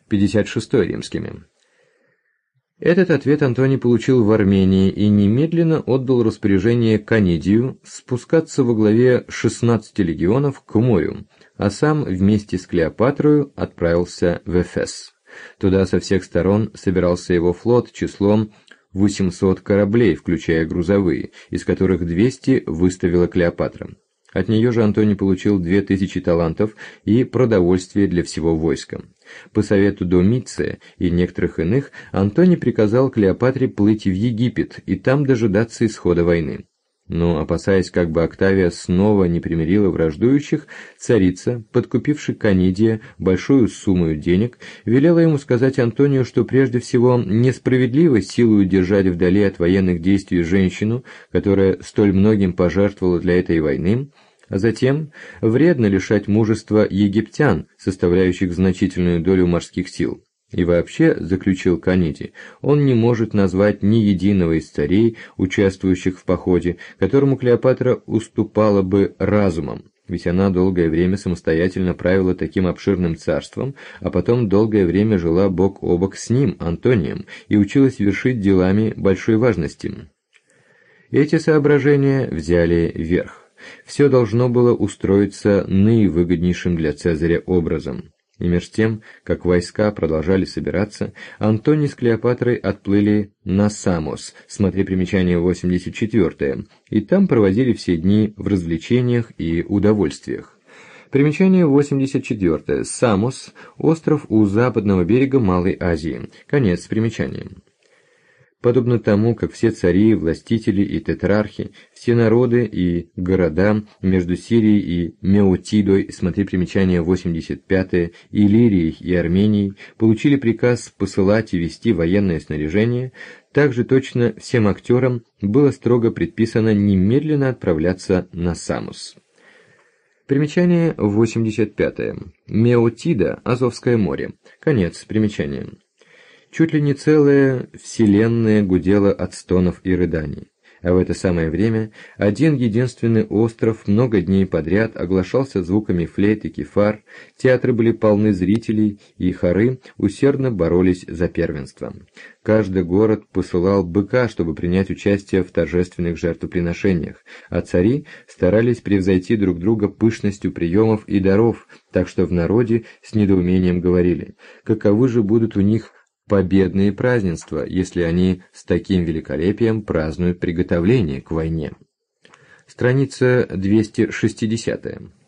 56 римскими. Этот ответ Антоний получил в Армении и немедленно отдал распоряжение Канидию спускаться во главе 16 легионов к морю, а сам вместе с Клеопатрою отправился в Эфес. Туда со всех сторон собирался его флот числом 800 кораблей, включая грузовые, из которых 200 выставила Клеопатра. От нее же Антоний получил 2000 талантов и продовольствие для всего войска. По совету Домиция и некоторых иных Антоний приказал Клеопатре плыть в Египет и там дожидаться исхода войны. Но, опасаясь, как бы Октавия снова не примирила враждующих, царица, подкупивши Канидия большую сумму денег, велела ему сказать Антонию, что прежде всего несправедливо силою держать вдали от военных действий женщину, которая столь многим пожертвовала для этой войны, а затем вредно лишать мужества египтян, составляющих значительную долю морских сил. И вообще, заключил Канидий, он не может назвать ни единого из царей, участвующих в походе, которому Клеопатра уступала бы разумом, ведь она долгое время самостоятельно правила таким обширным царством, а потом долгое время жила бок о бок с ним, Антонием, и училась вершить делами большой важности. Эти соображения взяли верх. Все должно было устроиться наивыгоднейшим для Цезаря образом. И меж тем, как войска продолжали собираться, Антоний с Клеопатрой отплыли на Самос, смотри примечание 84, и там проводили все дни в развлечениях и удовольствиях. Примечание 84. Самос – остров у западного берега Малой Азии. Конец примечания. Подобно тому, как все цари, властители и тетрархи, все народы и города между Сирией и Меотидой, смотри примечание 85, Иллирией и Арменией, получили приказ посылать и вести военное снаряжение, также точно всем актерам было строго предписано немедленно отправляться на Самос. Примечание 85. Меотида, Азовское море. Конец примечания. Чуть ли не целая вселенная гудела от стонов и рыданий. А в это самое время один единственный остров много дней подряд оглашался звуками флейт и кифар, театры были полны зрителей, и хоры усердно боролись за первенство. Каждый город посылал быка, чтобы принять участие в торжественных жертвоприношениях, а цари старались превзойти друг друга пышностью приемов и даров, так что в народе с недоумением говорили, каковы же будут у них победные празднества, если они с таким великолепием празднуют приготовление к войне. Страница 260.